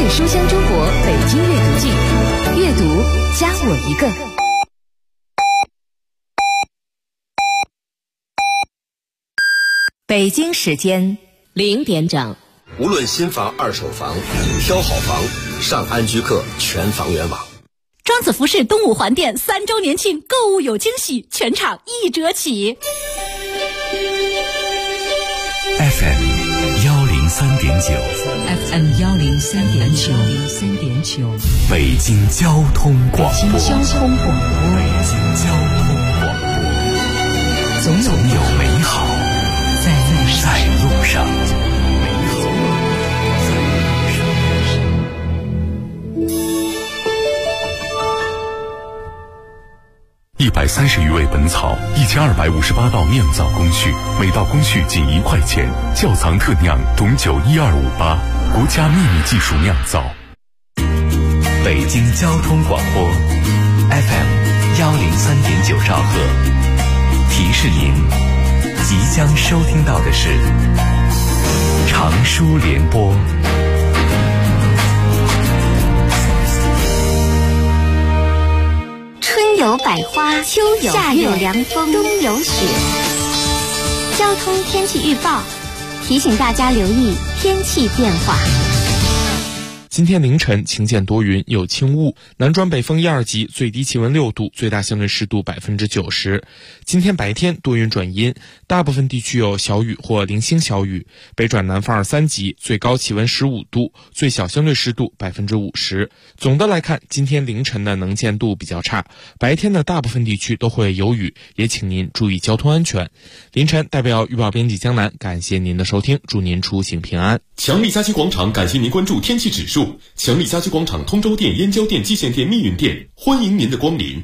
是书香中国北京阅读季，阅读加我一个。北京时间0点整。 无论新房、二手房，挑好房，上安居客全房源网。 庄子服饰东五环店3周年庆，购物有惊喜，全场1折起。 FM 103.9 FM 103.9 北京交通广播。 北京交通广播，总有美好在路上。 130余味本草，1258道酿造工序，每道工序仅1块钱。窖藏特酿董酒12588，国家秘密技术酿造。 北京交通广播 FM 103.9兆赫，提示您即将收听到的是长舒联播。 春有百花，秋有夏有凉风，冬有雪。交通天气预报提醒大家留意天气变化。 今天凌晨晴间多云，有轻雾，南转北风1、2级，最低气温6度，最大相对湿度90%。今天白天多云转阴，大部分地区有小雨或零星小雨，北转南风2、3级，最高气温15度，最小相对湿度50%。总的来看，今天凌晨的能见度比较差，白天的大部分地区都会有雨，也请您注意交通安全。凌晨代表预报编辑江南，感谢您的收听，祝您出行平安。 强力家居广场感谢您关注天气指数。强力家居广场通州店、燕郊店、蓟县店、密云店，欢迎您的光临。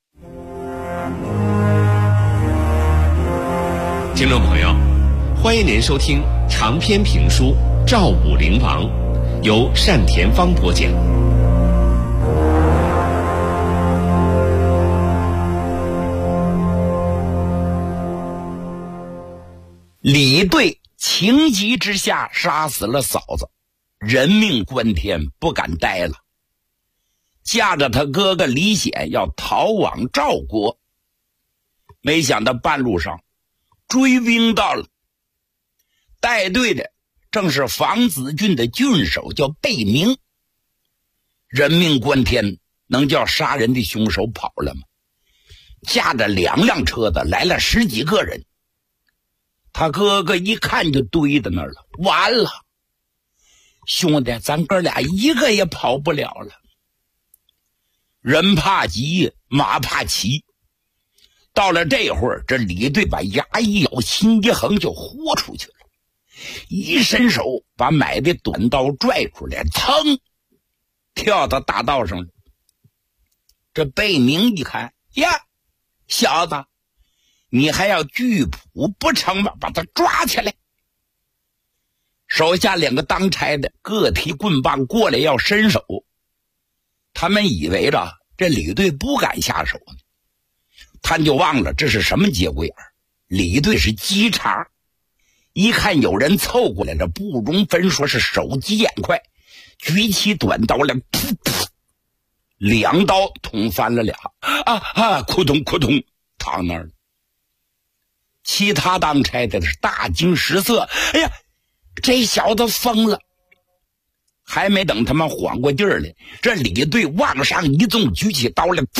听众朋友，欢迎您收听长篇评书《赵武灵王》，由单田芳播讲。 李队情急之下杀死了嫂子，人命关天，不敢待了，驾着他哥哥李显要逃往赵国。没想到半路上追兵到了，带队的正是房子郡的郡守，叫贝明。人命关天，能叫杀人的凶手跑了吗？驾着2辆车子来了10几个人，他哥哥一看就堆在那儿了，完了，兄弟，咱哥俩一个也跑不了了。人怕急，马怕骑。到了这会儿，这李队把牙一咬，心一横，就豁出去了，一伸手把买的短刀拽出来，噌，跳到大道上了。这贝明一看，呀，小子，你还要拒捕不成吗？把他抓起来。手下2个当差的各提棍棒过来要伸手，他们以为着这李队不敢下手呢，他就忘了这是什么节骨眼儿。李队是机察，一看有人凑过来了，不容分说，是手疾眼快，举起短刀来，噗噗，2刀捅翻了俩，扑通扑通，躺那儿了。其他当差的是大惊失色，哎呀，这小子疯了！还没等他们缓过劲儿来，这李队往上一纵，举起刀来，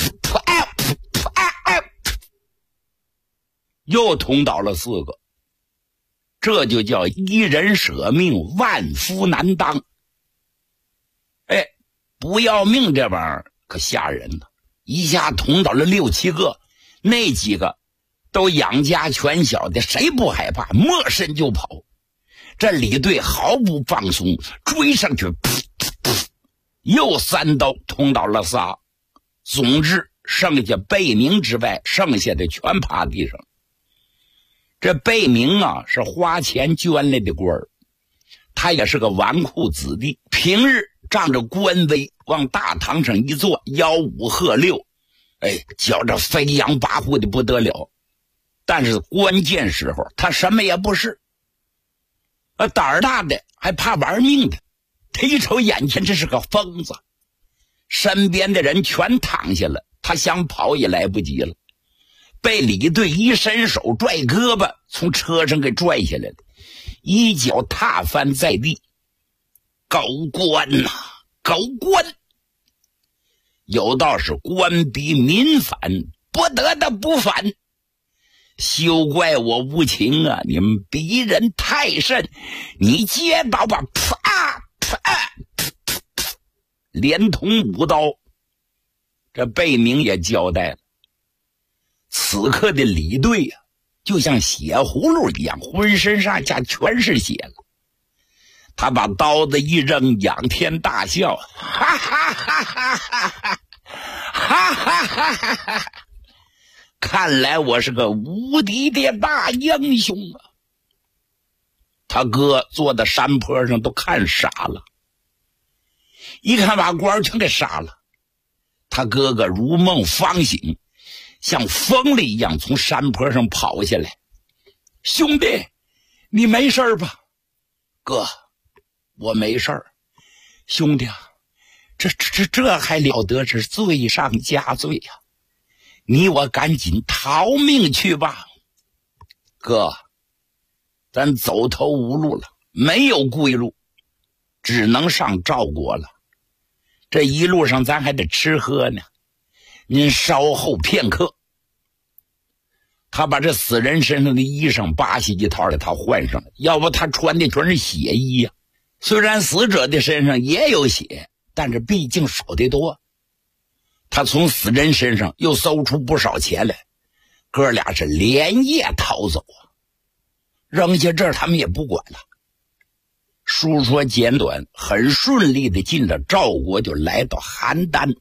又捅倒了4个。这就叫一人舍命，万夫难当。哎，不要命这玩意儿可吓人了，一下捅倒了6、7个，那几个都养家全小的，谁不害怕？摸身就跑。这李队毫不放松，追上去，又3刀捅倒了仨。总之剩下贝明之外，剩下的全趴地上。这贝明啊，是花钱捐来的官儿，他也是个纨绔子弟，平日仗着官威往大堂上一坐，吆5喝6，叫着飞扬跋扈的不得了。但是关键时候他什么也不是，胆儿大的还怕玩命的， 他一瞅眼前这是个疯子，身边的人全躺下了，他想跑也来不及了，被李队一伸手拽胳膊从车上给拽下来了，一脚踏翻在地。狗官呐，狗官！有道是官逼民反，不得的不反。休怪我无情啊！你们逼人太甚，你接刀吧！啪啪啪，连同5刀。这贝明也交代了，此刻的李队啊，就像血葫芦一样，浑身上下全是血了。他把刀子一扔，仰天大笑，哈哈哈哈哈哈，哈哈哈哈哈哈！看来我是个无敌的大英雄啊！他哥坐在山坡上都看傻了，一看把官全给杀了。他哥哥如梦方醒，像疯了一样从山坡上跑下来。兄弟，你没事吧？哥，我没事儿。兄弟啊，这还了得，是罪上加罪呀！你我赶紧逃命去吧。哥，咱走投无路了，没有归路，只能上赵国了。这一路上咱还得吃喝呢，您稍后片刻。他把这死人身上的衣裳扒下一套给他换上了，要不他穿的全是血衣呀。虽然死者的身上也有血，但是毕竟少得多。他从死人身上又搜出不少钱来，哥俩是连夜逃走啊。扔下这儿他们也不管了。书说简短，很顺利的进了赵国，就来到邯郸。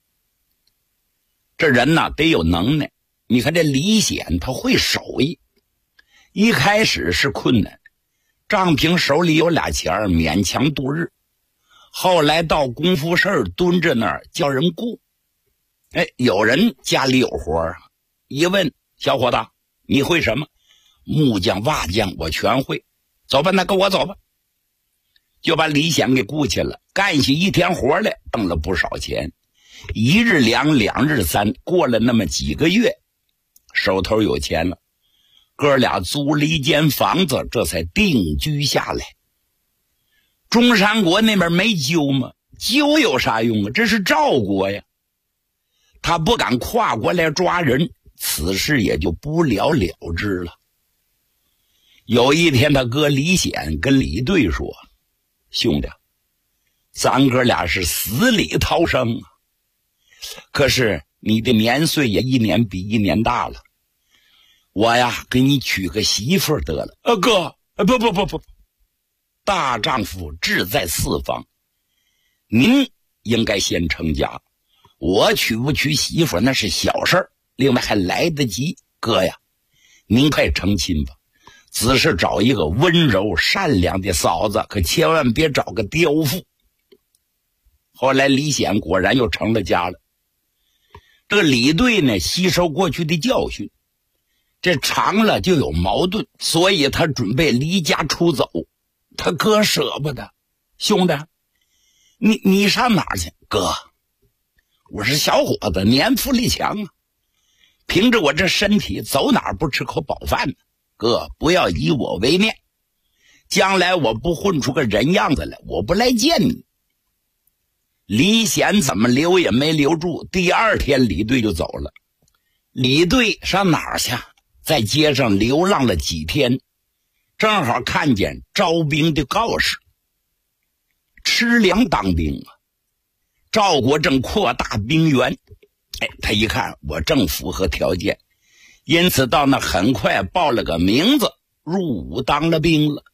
这人呢得有能耐，你看这李显他会手艺，一开始是困难，张平手里有俩钱勉强度日，后来到功夫室蹲着那儿叫人雇。有人家里有活啊，一问，小伙子你会什么？木匠瓦匠我全会。走吧，那跟我走吧。就把李显给雇去了，干起一天活来，挣了不少钱。1日2，2日3，过了那么几个月，手头有钱了，哥俩租了一间房子，这才定居下来。中山国那边没纠吗？纠有啥用啊？这是赵国呀，他不敢跨过来抓人，此事也就不了了之了。有一天他哥李显跟李队说，兄弟，咱哥俩是死里逃生啊，可是你的年岁也一年比一年大了，我呀给你娶个媳妇得了。哥，不，大丈夫志在四方，您应该先成家，我娶不娶媳妇那是小事儿，另外还来得及。哥呀，您快成亲吧，只是找一个温柔善良的嫂子，可千万别找个刁妇。后来李显果然又成了家了。这个李队呢，吸收过去的教训，这长了就有矛盾，所以他准备离家出走。他哥舍不得，兄弟，你上哪儿去？哥，我是小伙子，年富力强啊，凭着我这身体，走哪儿不吃口饱饭呢？哥，不要以我为念，将来我不混出个人样子来，我不来见你。李显怎么留也没留住，第二天李队就走了。李队上哪儿去？在街上流浪了几天，正好看见招兵的告示，吃粮当兵啊。赵国正扩大兵源，他一看我正符合条件，因此到那很快报了个名字，入伍当了兵了。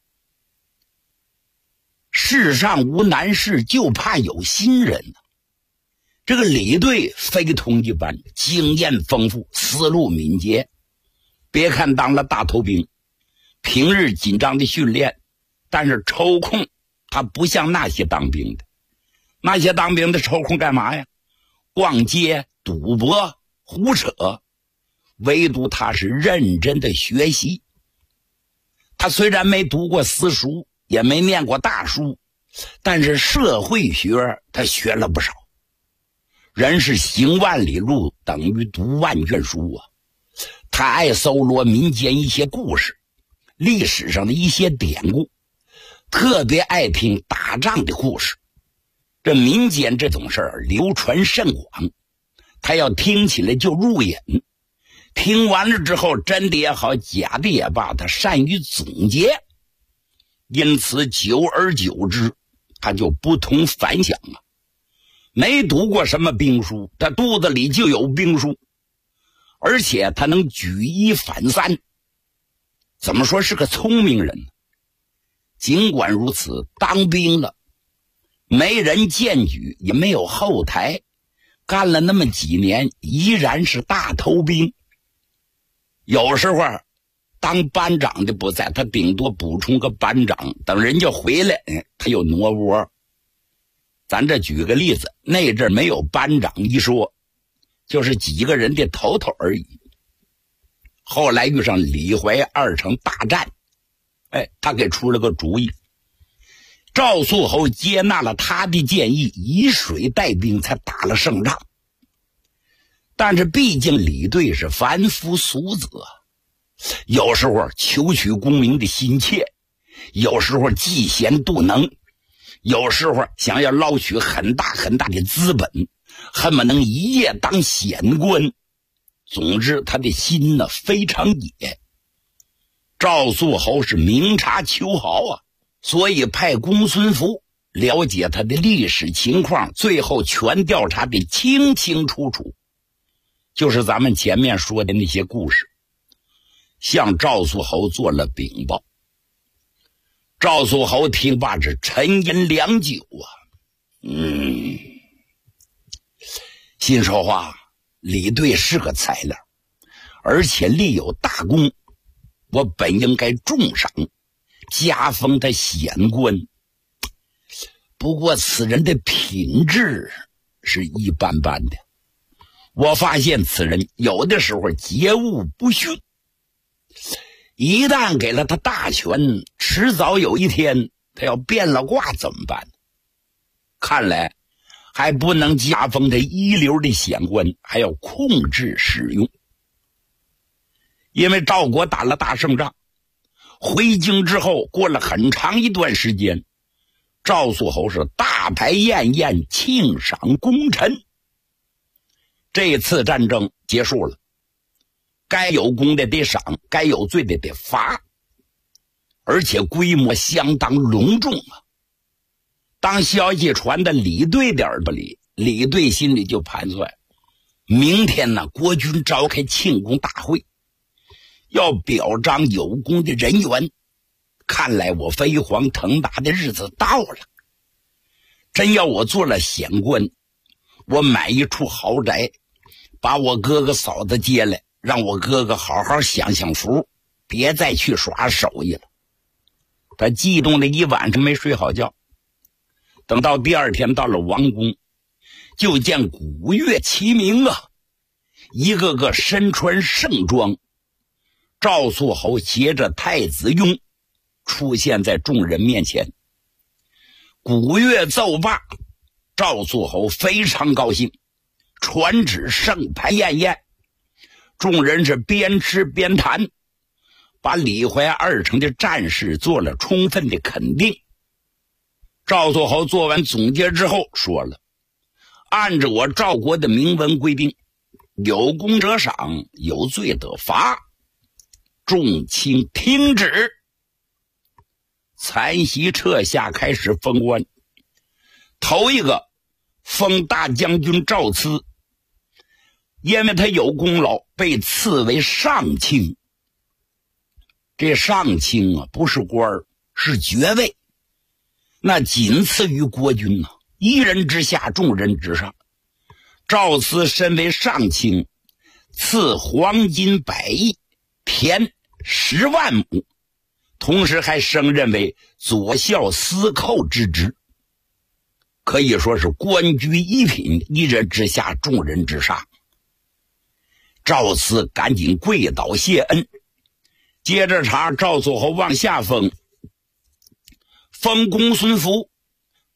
世上无难事，就怕有心人。这个李队非同一般，经验丰富，思路敏捷。别看当了大头兵，平日紧张的训练，但是抽空他不像那些当兵的。那些当兵的抽空干嘛呀？逛街、赌博、胡扯。唯独他是认真的学习。他虽然没读过私塾，也没念过大书， 但是社会学他学了不少。人是行万里路等于读万卷书啊。他爱搜罗民间一些故事，历史上的一些典故，特别爱听打仗的故事。这民间这种事儿流传甚广，他要听起来就入瘾。听完了之后，真的也好，假的也罢，他善于总结，因此久而久之，他就不同凡响啊。没读过什么兵书，他肚子里就有兵书，而且他能举一反三，怎么说是个聪明人呢？尽管如此，当兵了，没人荐举，也没有后台，干了那么几年，依然是大头兵。有时候当班长的不在，他顶多补充个班长，等人家回来他又挪窝。咱这举个例子，那阵没有班长一说，就是几个人的头头而已。后来遇上李淮二城大战，他给出了个主意，赵肃侯接纳了他的建议，以水带兵才打了胜仗。但是毕竟李队是凡夫俗子，有时候求取功名的心切，有时候嫉贤妒能，有时候想要捞取很大很大的资本，恨不能一夜当显官。总之他的心呢非常野。赵肃侯是明察秋毫啊，所以派公孙福了解他的历史情况，最后全调查的清清楚楚，就是咱们前面说的那些故事，向赵肃侯做了禀报。赵肃侯听罢是沉吟良久啊，心说话，李队是个材料，而且立有大功，我本应该重赏，加封他显官。不过此人的品质是一般般的，我发现此人有的时候节务不驯，一旦给了他大权，迟早有一天他要变了卦怎么办？看来还不能加封他一流的显官，还要控制使用。因为赵国打了大胜仗，回京之后过了很长一段时间，赵肃侯是大排宴宴庆赏功臣。这次战争结束了，该有功的得赏，该有罪的得罚，而且规模相当隆重啊。当消息传到李队的耳朵里，李队心里就盘算，明天呢，国军召开庆功大会，要表彰有功的人员，看来我飞黄腾达的日子到了。真要我做了显官，我买一处豪宅，把我哥哥嫂子接来，让我哥哥好好享享福，别再去耍手艺了。他激动了一晚上没睡好觉，等到第二天到了王宫，就见鼓乐齐鸣啊，一个个身穿盛装。赵肃侯携着太子雍出现在众人面前，鼓乐奏罢，赵肃侯非常高兴，传旨盛盘宴宴，众人是边吃边谈，把李淮二城的战事做了充分的肯定。赵肃侯做完总结之后说了，按照我赵国的明文规定，有功者赏，有罪者罚，众卿听旨。残席撤下，开始封官。头一个封大将军赵疵，因为他有功劳，被赐为上卿。这上卿啊，不是官儿，是爵位，那仅次于国君啊，一人之下，众人之上。赵疵身为上卿，赐黄金100亿，田10万亩，同时还升任为左校司寇之职，可以说是官居一品，一人之下，众人之上。赵疵赶紧跪倒谢恩，接着查赵肃侯往下封公孙福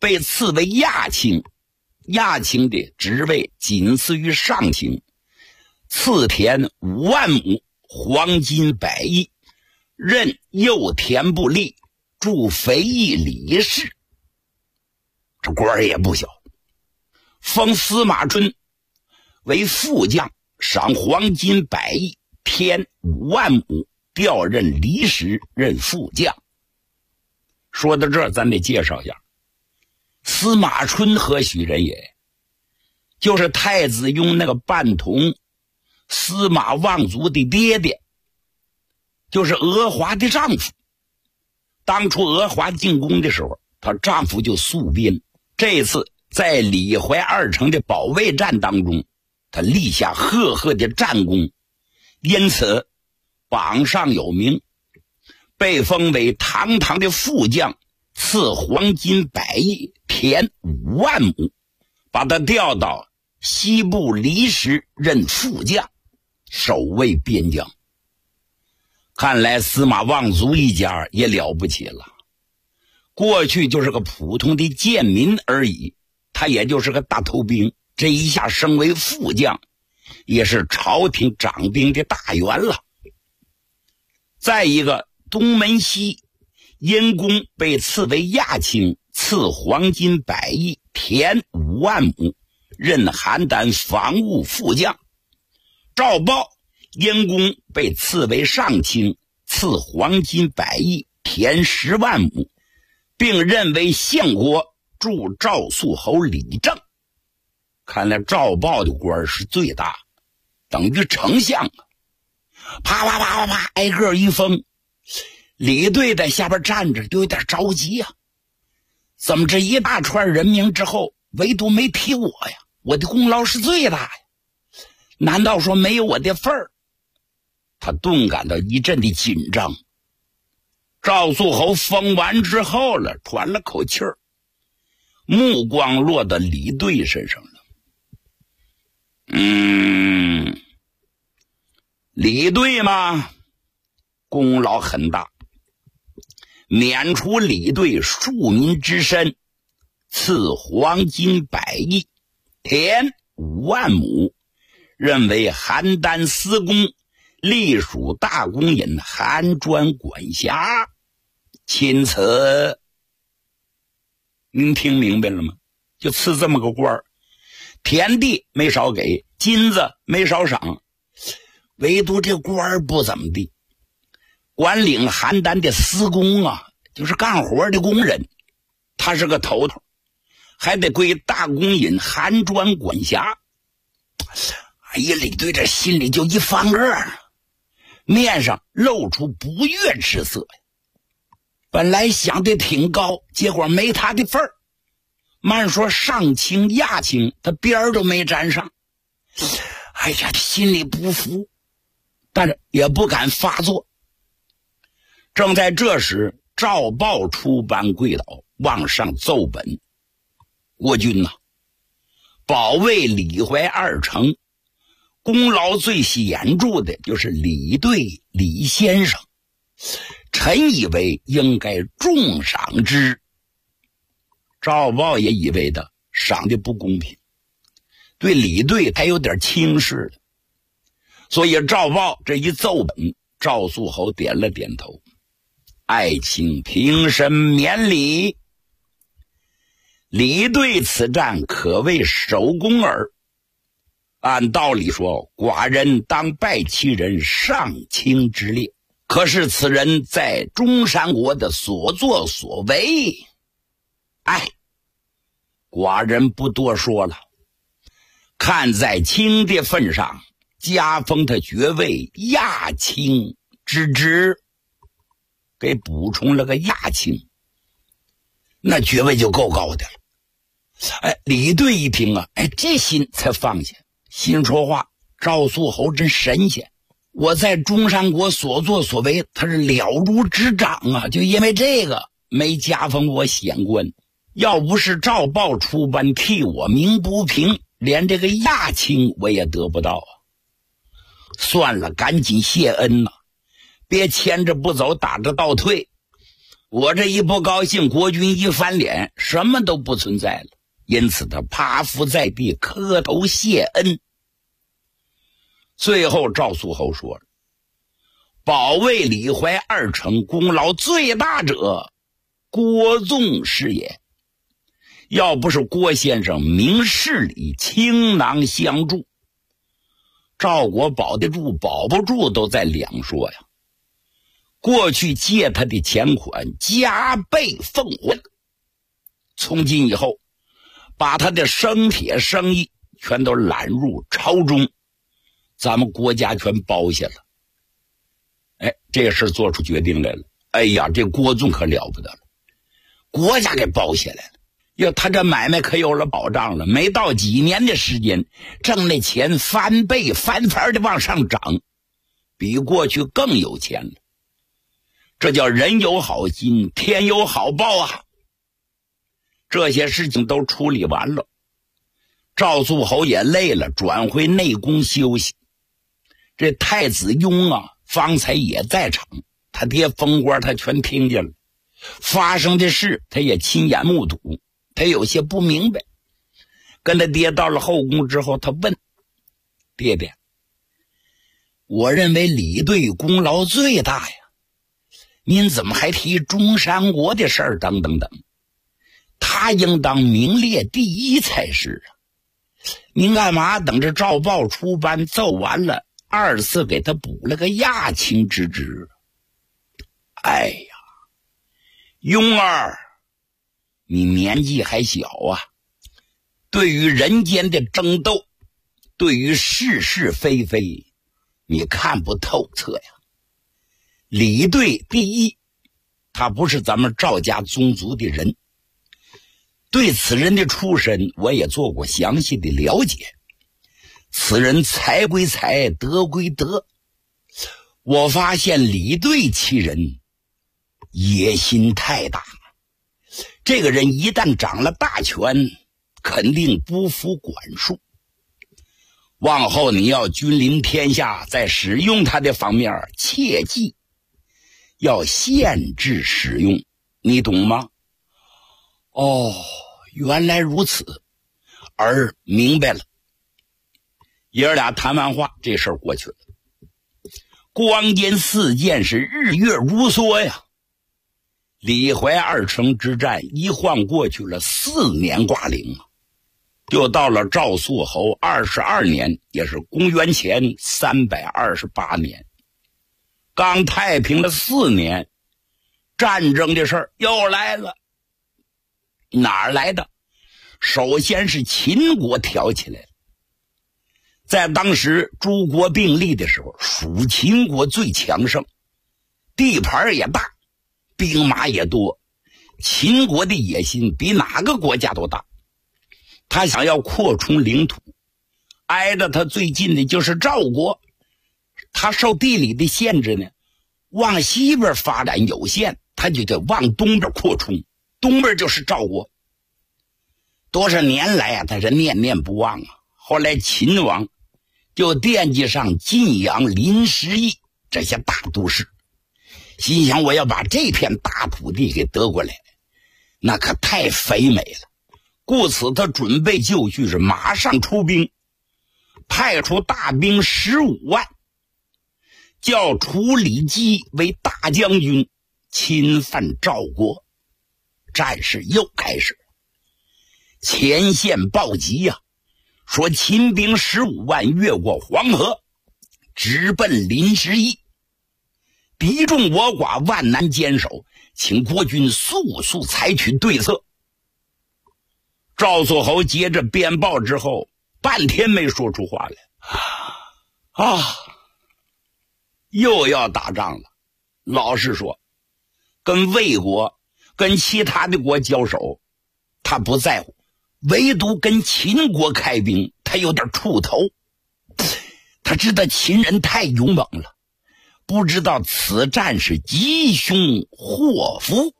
被赐为亚卿，亚卿的职位仅次于上卿，赐田5万亩，黄金100亿，任右田部吏，驻肥邑理事。这官儿也不小。封司马春为副将，赏黄金100亿，田5万亩，调任离时，任副将。说到这儿，咱得介绍一下，司马春何许人也？就是太子雍那个伴同司马望族的爹爹，就是娥华的丈夫。当初娥华进宫的时候，她丈夫就戍边。这次在李淮2城的保卫战当中，他立下赫赫的战功，因此榜上有名，被封为堂堂的副将，赐黄金100亿，田5万亩，把他调到西部离时，任副将，守卫边疆。看来司马望族一家也了不起了，过去就是个普通的贱民而已，他也就是个大头兵，这一下升为副将，也是朝廷掌兵的大员了。再一个，东门西因公被赐为亚卿，赐黄金100亿，田5万亩，任邯郸防务副将。赵豹因公被赐为上卿，赐黄金100亿，田10万亩，并任为相国，驻赵肃侯李政。看来赵豹的官是最大，等于丞相啊！啪啪啪啪啪，挨个一封。李队在下边站着，就有点着急呀。怎么这一大串人名之后，唯独没提我呀？我的功劳是最大呀，难道说没有我的份儿？他顿感到一阵的紧张。赵肃侯封完之后了，喘了口气儿，目光落到李队身上了。李队嘛，功劳很大，免除李队庶民之身，赐黄金100亿，田5万亩，任为邯郸司公，隶属大公尹韩专管辖。钦此，您听明白了吗？就赐这么个官儿，田地没少给，金子没少赏，唯独这官儿不怎么地。管领邯郸的司公啊，就是干活的工人，他是个头头，还得归大公尹韩专管辖。哎呀，李队这心里就一翻个，面上露出不悦之色呀。本来想的挺高，结果没他的份儿。慢说上卿亚卿，他边儿都没沾上。哎呀，心里不服，但是也不敢发作。正在这时，赵豹出班跪倒，往上奏本：国君呐，保卫李淮2城，功劳最显著的就是李队李先生，臣以为应该重赏之。赵豹也以为的赏的不公平，对李队他有点轻视了，所以赵豹这一奏本，赵肃侯点了点头，爱卿平身免礼。李队此战可谓首功耳，按道理说，寡人当拜其人上卿之列，可是此人在中山国的所作所为，寡人不多说了。看在卿的份上，加封他爵位亚卿之职，给补充了个亚卿，那爵位就够高的了。李队一听啊，这心才放下，心说话，赵肃侯真神仙，我在中山国所作所为，他是了如指掌啊，就因为这个没加封我显官，要不是赵豹出班替我鸣不平，连这个亚卿我也得不到啊。算了，赶紧谢恩呐，别牵着不走，打着倒退。 我这一不高兴，国军一翻脸，什么都不存在了。因此他趴伏在地磕头谢恩。最后赵肃侯说了，保卫李怀2城功劳最大者郭纵是也，要不是郭先生明事理，倾囊相助，赵国保得住保不住都在两说呀。过去借他的钱款加倍奉还，从今以后把他的生铁生意全都揽入朝中，咱们国家全包下了。这事做出决定来了。哎呀，这郭纵可了不得了，国家给包下来了。要他这买卖可有了保障了，没到几年的时间，挣那钱翻倍翻番的往上涨，比过去更有钱了。这叫人有好心，天有好报啊！这些事情都处理完了，赵肃侯也累了，转回内宫休息。这太子雍啊，方才也在场，他爹封官他全听见了，发生的事他也亲眼目睹，他有些不明白。跟他爹到了后宫之后，他问爹爹，我认为李队功劳最大呀，您怎么还提中山国的事儿等等等，他应当名列第一才是啊！您干嘛等着赵豹出班奏完了，2次给他补了个亚卿之职？哎呀，雍儿，你年纪还小啊，对于人间的争斗，对于是是非非，你看不透彻呀。李队第一，他不是咱们赵家宗族的人，对此人的出身我也做过详细的了解。此人才归才，德归德。我发现李队其人野心太大，这个人一旦掌了大权，肯定不服管束。往后你要君临天下，在使用他的方面切记要限制使用，你懂吗？哦，原来如此，儿明白了。爷儿俩谈完话，这事儿过去了。光阴似箭，是日月如梭呀。李怀2城之战一晃过去了4年挂零啊，就到了赵肃侯22年，也是公元前328年。刚太平了4年，战争的事儿又来了。哪儿来的？首先是秦国挑起来了。在当时诸国并立的时候，属秦国最强盛，地盘也大，兵马也多。秦国的野心比哪个国家都大，他想要扩充领土，挨着他最近的就是赵国。他受地理的限制呢，往西边发展有限，他就得往东边扩充，东边就是赵国。多少年来啊，他是念念不忘啊。后来秦王就惦记上晋阳、临时邑这些大都市，心想我要把这片大土地给得过来，那可太肥美了。故此他准备就绪，是马上出兵，派出大兵15万，叫楚里基为大将军，侵犯赵国。战事又开始，前线报急呀，说秦兵15万越过黄河，直奔临时邑，敌众我寡，万难坚守，请国军速速采取对策。赵肃侯接着编报之后，半天没说出话来。又要打仗了。老实说，跟魏国跟其他的国交手他不在乎，唯独跟秦国开兵他有点怵头。他知道秦人太勇猛了，不知道此战是吉凶祸福。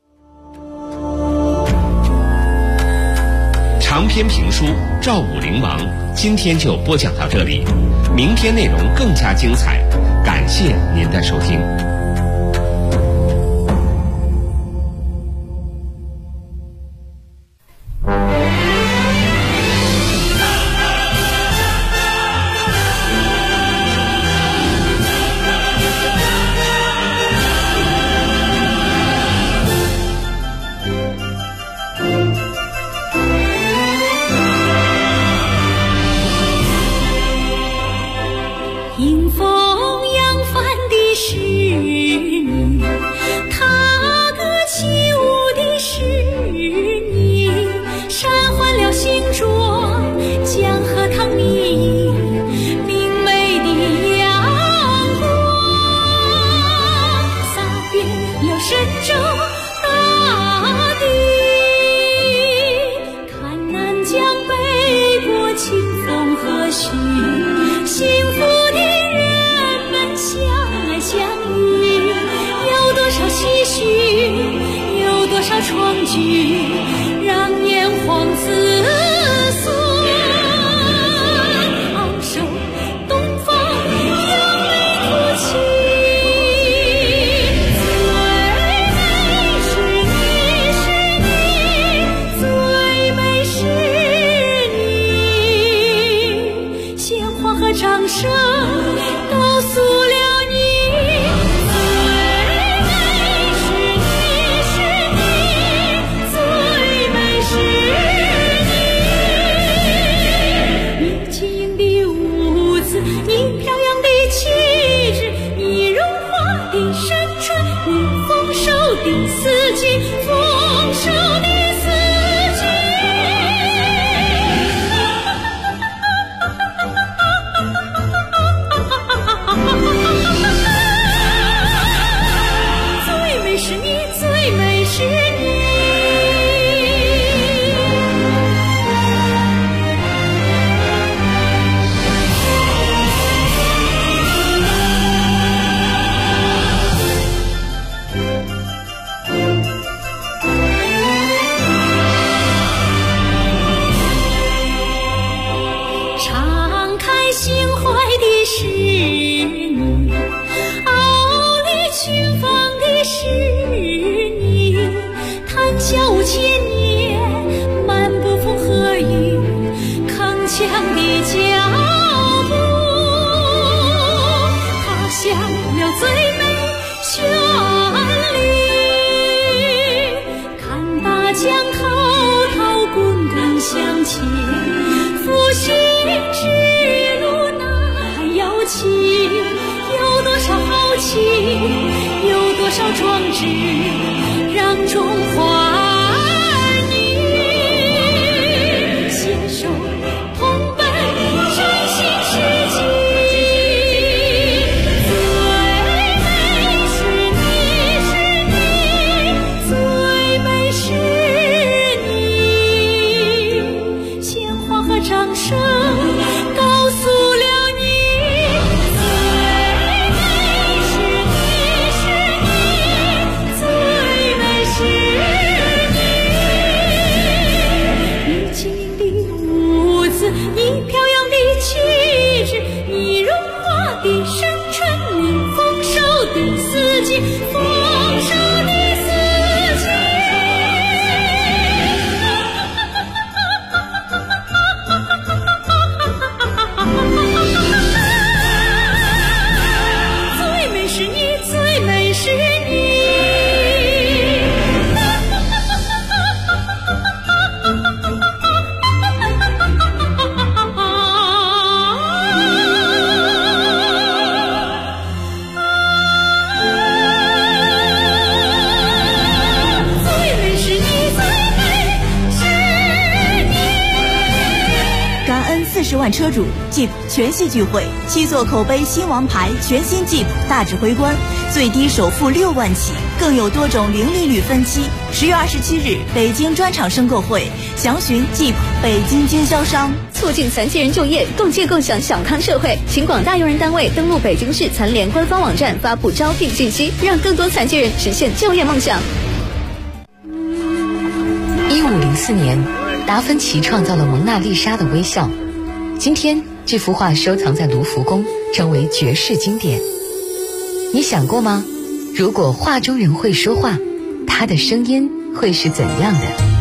长篇评书《赵武灵王》今天就播讲到这里，明天内容更加精彩，感谢您的收听。 日，让中华儿女携手同奔振兴世纪。最美是你，鲜花和掌声告诉了你，最美是你，你晶莹的舞姿，你飘扬的气质，你荣华的深沉，你丰收的四季，丰收的 40万车主 Jeep 全系聚会，7座口碑新王牌全新 Jeep 大指挥官，最低首付6万起，更有多种零利率分期。10月27日，北京专场申购会，详询 Jeep 北京经销商。 促进残疾人就业，共建共享小康社会。请广大用人单位登录北京市残联官方网站，发布招聘信息，让更多残疾人实现就业梦想。 1504年，达芬奇创造了蒙娜丽莎的微笑。今天，这幅画收藏在卢浮宫，成为绝世经典。你想过吗？如果画中人会说话，他的声音会是怎样的？